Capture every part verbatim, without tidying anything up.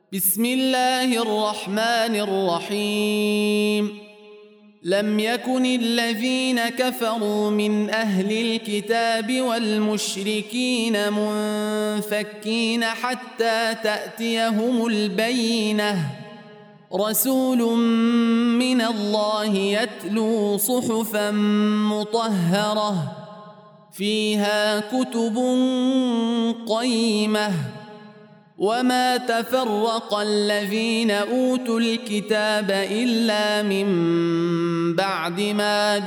بسم الله الرحمن الرحيم. لم يكن الذين كفروا من أهل الكتاب والمشركين منفكين حتى تأتيهم البينة، رسول من الله يتلو صحفا مطهرة فيها كتب قيمة. وما تفرق الذين أوتوا الكتاب إلا من بعد ما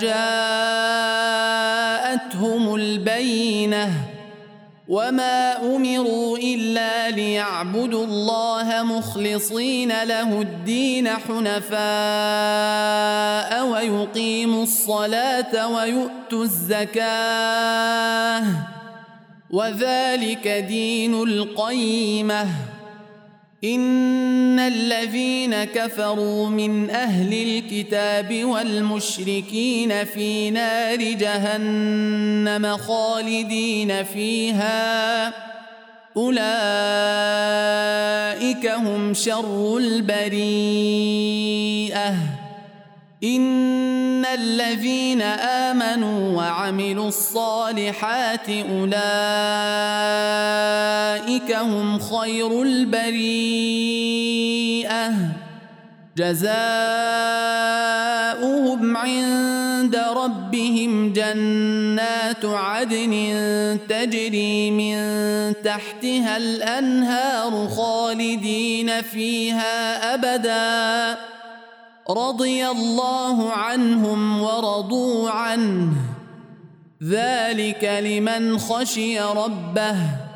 جاءتهم البينة، وما أمروا إلا ليعبدوا الله مخلصين له الدين حنفاء ويقيموا الصلاة ويؤتوا الزكاة، وذلك دين القيمة. إن الذين كفروا من أهل الكتاب والمشركين في نار جهنم خالدين فيها، أولئك هم شر البريئة. إن الذين آمنوا وعملوا الصالحات أولئك هم خير البريئة، جزاؤهم عند ربهم جنات عدن تجري من تحتها الأنهار خالدين فيها أبداً، رضي الله عنهم ورضوا عنه، ذلك لمن خشي ربه.